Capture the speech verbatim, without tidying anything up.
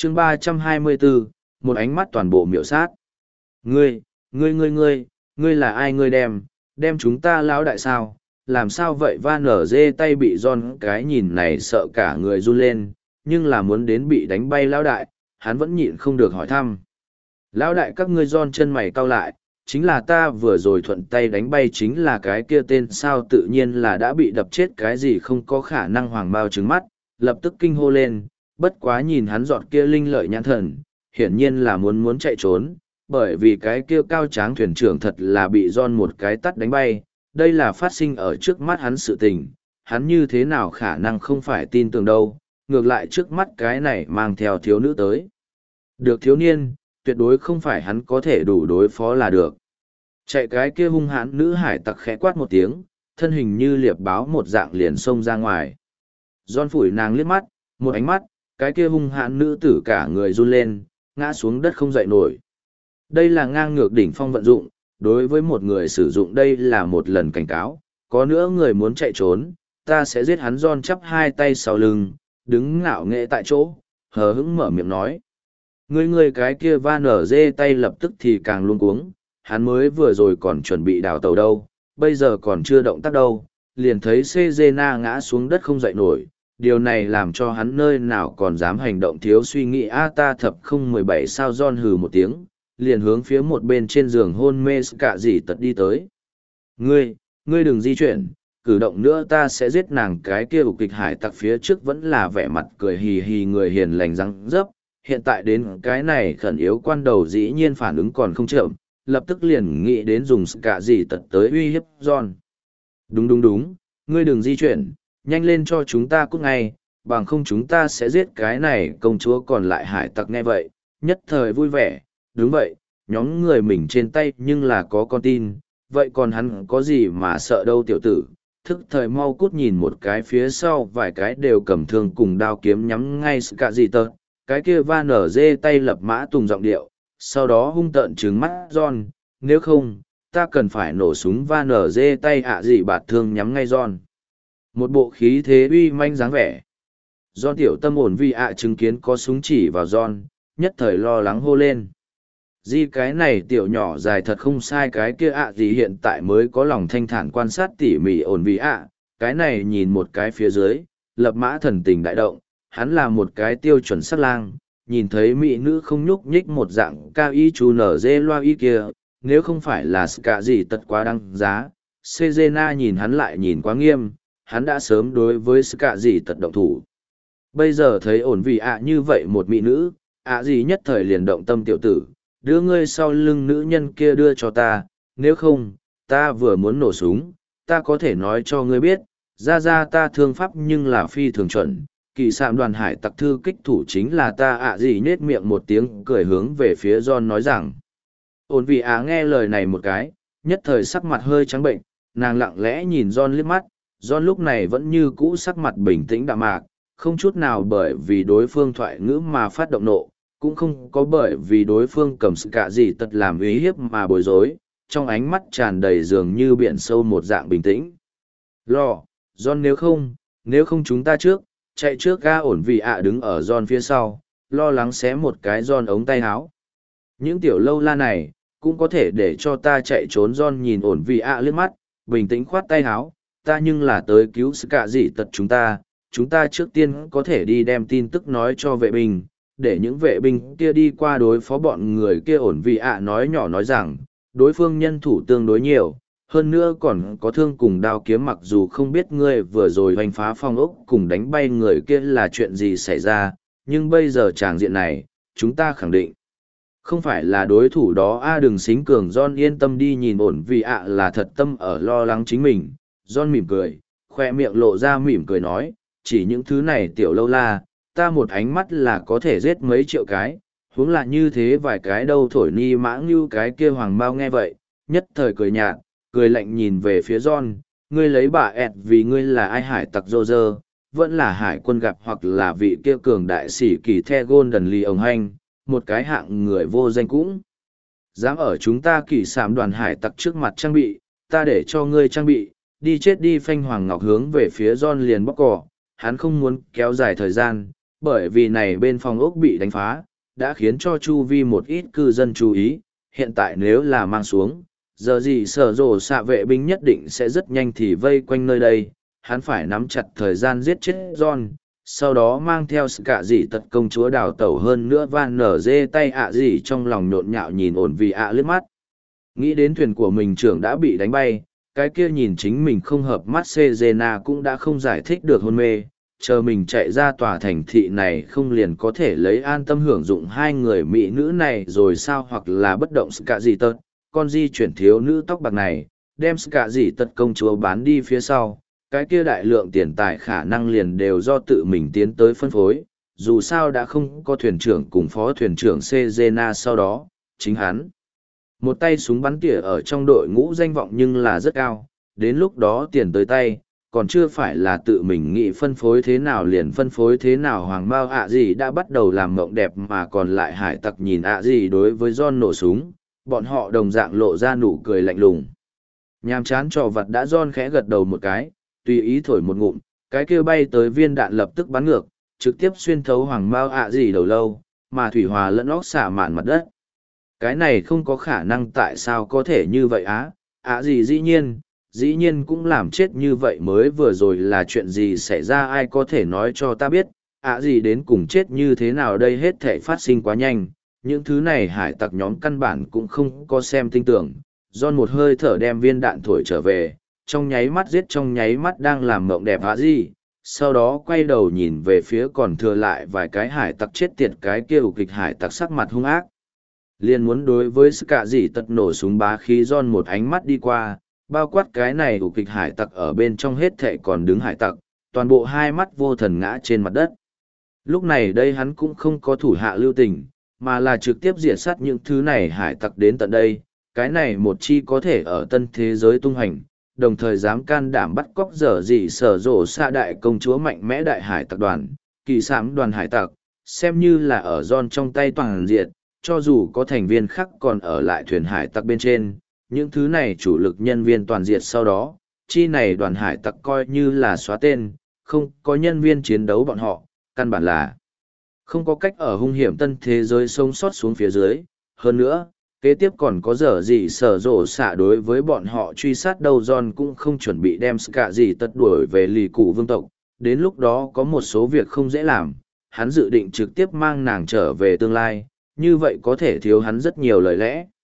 chương ba trăm hai mươi bốn, một ánh mắt toàn bộ miểu sát. Ngươi, ngươi ngươi ngươi, ngươi là ai ngươi đem, đem chúng ta lão đại sao, làm sao vậy Van ở dê tay bị John cái nhìn này sợ cả người run lên, nhưng là muốn đến bị đánh bay lão đại, hắn vẫn nhịn không được hỏi thăm. Lão đại các ngươi John chân mày cau lại, chính là ta vừa rồi thuận tay đánh bay chính là cái kia tên sao tự nhiên là đã bị đập chết cái gì không có khả năng hoàng bao trứng mắt, lập tức kinh hô lên, bất quá nhìn hắn dọn kia linh lợi nhãn thần, hiển nhiên là muốn muốn chạy trốn, bởi vì cái kia cao tráng thuyền trưởng thật là bị John một cái tắt đánh bay, đây là phát sinh ở trước mắt hắn sự tình, hắn như thế nào khả năng không phải tin tưởng đâu, ngược lại trước mắt cái này mang theo thiếu nữ tới. Được thiếu niên, tuyệt đối không phải hắn có thể đủ đối phó là được. Chạy cái kia hung hãn nữ hải tặc khẽ quát một tiếng, thân hình như liệp báo một dạng liền xông ra ngoài. John phủi nàng liếc mắt, một ánh mắt, cái kia hung hãn nữ tử cả người run lên, ngã xuống đất không dậy nổi. Đây là ngang ngược đỉnh phong vận dụng, đối với một người sử dụng đây là một lần cảnh cáo, có nữa người muốn chạy trốn, ta sẽ giết hắn. John chắp hai tay sau lưng, đứng ngạo nghễ tại chỗ, hờ hững mở miệng nói. Người người cái kia Van ở dê tay lập tức thì càng luống cuống, hắn mới vừa rồi còn chuẩn bị đào tàu đâu, bây giờ còn chưa động tác đâu, liền thấy Cezena ngã xuống đất không dậy nổi, điều này làm cho hắn nơi nào còn dám hành động thiếu suy nghĩ. A ta thập không mười bảy sao. John hừ một tiếng, liền hướng phía một bên trên giường hôn mê cả gì tật đi tới. Ngươi, ngươi đừng di chuyển, cử động nữa ta sẽ giết nàng. Cái kia ục kịch hải tặc phía trước vẫn là vẻ mặt cười hì hì người hiền lành răng dấp, hiện tại đến cái này khẩn yếu quan đầu dĩ nhiên phản ứng còn không chậm, lập tức liền nghĩ đến dùng cả gì tật tới uy hiếp John. Đúng đúng đúng, ngươi đừng di chuyển, nhanh lên cho chúng ta cút ngay, bằng không chúng ta sẽ giết cái này công chúa. Còn lại hải tặc nghe vậy, nhất thời vui vẻ, đúng vậy, nhóm người mình trên tay nhưng là có con tin, vậy còn hắn có gì mà sợ đâu tiểu tử. Thức thời mau cút, nhìn một cái phía sau vài cái đều cầm thương cùng đao kiếm nhắm ngay cả gì tật, cái kia Van ở dê tay lập mã tùng giọng điệu, sau đó hung tợn trừng mắt John, nếu không, ta cần phải nổ súng. Van ở dê tay ạ gì bạt thương nhắm ngay John. Một bộ khí thế uy manh dáng vẻ. John tiểu tâm ổn vì ạ chứng kiến có súng chỉ vào John, nhất thời lo lắng hô lên. Di cái này tiểu nhỏ dài thật không sai, cái kia ạ gì hiện tại mới có lòng thanh thản quan sát tỉ mỉ ổn vì ạ, cái này nhìn một cái phía dưới, lập mã thần tình đại động, hắn là một cái tiêu chuẩn sắc lang, nhìn thấy mỹ nữ không nhúc nhích một dạng cao y chú nở dê loa y kia, nếu không phải là cả gì tật quá đăng giá, Cezena nhìn hắn lại nhìn quá nghiêm, hắn đã sớm đối với cả gì tật động thủ. Bây giờ thấy ổn vì ạ như vậy một mỹ nữ, ạ gì nhất thời liền động tâm tiểu tử, đưa ngươi sau lưng nữ nhân kia đưa cho ta, nếu không, ta vừa muốn nổ súng, ta có thể nói cho ngươi biết, ra ra ta thương pháp nhưng là phi thường chuẩn, kỳ sạm đoàn hải tặc thư kích thủ chính là ta. ạ gì nết miệng một tiếng cười hướng về phía John nói rằng. Ổn vì ạ nghe lời này một cái, nhất thời sắc mặt hơi trắng bệnh, nàng lặng lẽ nhìn John liếc mắt, John lúc này vẫn như cũ sắc mặt bình tĩnh đạm mạc, không chút nào bởi vì đối phương thoại ngữ mà phát động nộ, cũng không có bởi vì đối phương cầm sự cả gì tật làm uy hiếp mà bối rối, trong ánh mắt tràn đầy dường như biển sâu một dạng bình tĩnh. Lo, John nếu không, nếu không chúng ta trước, chạy trước ga. Ổn vì ạ đứng ở John phía sau, lo lắng xé một cái John ống tay áo. Những tiểu lâu la này, cũng có thể để cho ta chạy trốn. John nhìn ổn vì ạ liếc mắt, bình tĩnh khoát tay áo, ta nhưng là tới cứu sự cả gì tật chúng ta, chúng ta trước tiên có thể đi đem tin tức nói cho vệ binh, để những vệ binh kia đi qua đối phó bọn người kia. Ổn vì ạ nói nhỏ nói rằng, đối phương nhân thủ tương đối nhiều, hơn nữa còn có thương cùng đao kiếm. Mặc dù không biết ngươi vừa rồi hoành phá phong ốc cùng đánh bay người kia là chuyện gì xảy ra, nhưng bây giờ tràng diện này, chúng ta khẳng định không phải là đối thủ đó. A đừng xính cường. John yên tâm đi, nhìn ổn vì ạ là thật tâm ở lo lắng chính mình. John mỉm cười, khoe miệng lộ ra mỉm cười nói, chỉ những thứ này tiểu lâu la, ta một ánh mắt là có thể giết mấy triệu cái, huống là như thế vài cái đâu. Thổi ni mã ngưu cái kia hoàng bao nghe vậy, nhất thời cười nhạt, cười lạnh nhìn về phía John, ngươi lấy bà ẹt vì ngươi là ai, hải tặc rô rơ, vẫn là hải quân gặp, hoặc là vị kia cường đại sĩ kỳ the Golden Lee ông hanh, một cái hạng người vô danh cũng dám ở chúng ta kỳ sảm đoàn hải tặc trước mặt trang bị, ta để cho ngươi trang bị, đi chết đi. Phanh Hoàng Ngọc hướng về phía John liền bóc cỏ, hắn không muốn kéo dài thời gian, Bởi vì này bên phòng ốc bị đánh phá, đã khiến cho chu vi một ít cư dân chú ý, hiện tại nếu là mang xuống, giờ gì sở rồ xạ vệ binh nhất định sẽ rất nhanh thì vây quanh nơi đây, hắn phải nắm chặt thời gian giết chết John, sau đó mang theo sự cả dị tật công chúa đào tẩu hơn nữa van nở dê tay ạ gì trong lòng nhộn nhạo nhìn ổn vì ạ liếc mắt. Nghĩ đến thuyền của mình trưởng đã bị đánh bay, cái kia nhìn chính mình không hợp mắt Sejena cũng đã không giải thích được hôn mê, chờ mình chạy ra tòa thành thị này không liền có thể lấy an tâm hưởng dụng hai người mỹ nữ này rồi sao, hoặc là bất động cả gì tật, con di chuyển thiếu nữ tóc bạc này, đem cả gì tật công chúa bán đi phía sau, cái kia đại lượng tiền tài khả năng liền đều do tự mình tiến tới phân phối, dù sao đã không có thuyền trưởng cùng phó thuyền trưởng Sejena sau đó, chính hắn. Một tay súng bắn tỉa ở trong đội ngũ danh vọng nhưng là rất cao, đến lúc đó tiền tới tay, còn chưa phải là tự mình nghĩ phân phối thế nào liền phân phối thế nào. Hoàng Mao ạ gì đã bắt đầu làm mộng đẹp mà còn lại hải tặc nhìn ạ gì đối với John nổ súng, bọn họ đồng dạng lộ ra nụ cười lạnh lùng. Nhàm chán trò vật đã John khẽ gật đầu một cái, tùy ý thổi một ngụm, cái kia bay tới viên đạn lập tức bắn ngược, trực tiếp xuyên thấu Hoàng Mao ạ gì đầu lâu, mà thủy hòa lẫn óc xả mạn mặt đất. Cái này không có khả năng, tại sao có thể như vậy á, ạ gì dĩ nhiên, dĩ nhiên cũng làm chết như vậy, mới vừa rồi là chuyện gì xảy ra ai có thể nói cho ta biết, ạ gì đến cùng chết như thế nào đây, hết thể phát sinh quá nhanh, những thứ này hải tặc nhóm căn bản cũng không có xem tin tưởng. John một hơi thở đem viên đạn thổi trở về, trong nháy mắt giết trong nháy mắt đang làm mộng đẹp ạ gì, sau đó quay đầu nhìn về phía còn thừa lại vài cái hải tặc chết tiệt, cái kia ục kịch hải tặc sắc mặt hung ác. Liền muốn đối với sức cả gì tật nổ súng bá khí John một ánh mắt đi qua, bao quát cái này ục kịch hải tặc ở bên trong hết thệ còn đứng hải tặc, toàn bộ hai mắt vô thần ngã trên mặt đất. Lúc này đây hắn cũng không có thủ hạ lưu tình, mà là trực tiếp diệt sát những thứ này hải tặc đến tận đây, cái này một chi có thể ở tân thế giới tung hành, đồng thời dám can đảm bắt cóc dở gì sở rộ xa đại công chúa mạnh mẽ đại hải tặc đoàn, kỳ sám đoàn hải tặc, xem như là ở John trong tay toàn diệt, cho dù có thành viên khác còn ở lại thuyền hải tặc bên trên, những thứ này chủ lực nhân viên toàn diệt sau đó, chi này đoàn hải tặc coi như là xóa tên, không có nhân viên chiến đấu bọn họ, căn bản là không có cách ở hung hiểm tân thế giới sống sót xuống phía dưới. Hơn nữa, kế tiếp còn có dở gì sở rộ xạ đối với bọn họ truy sát đâu, John cũng không chuẩn bị đem cả gì tất đuổi về lì cụ vương tộc, đến lúc đó có một số việc không dễ làm, hắn dự định trực tiếp mang nàng trở về tương lai, như vậy có thể thiếu hắn rất nhiều lời lẽ.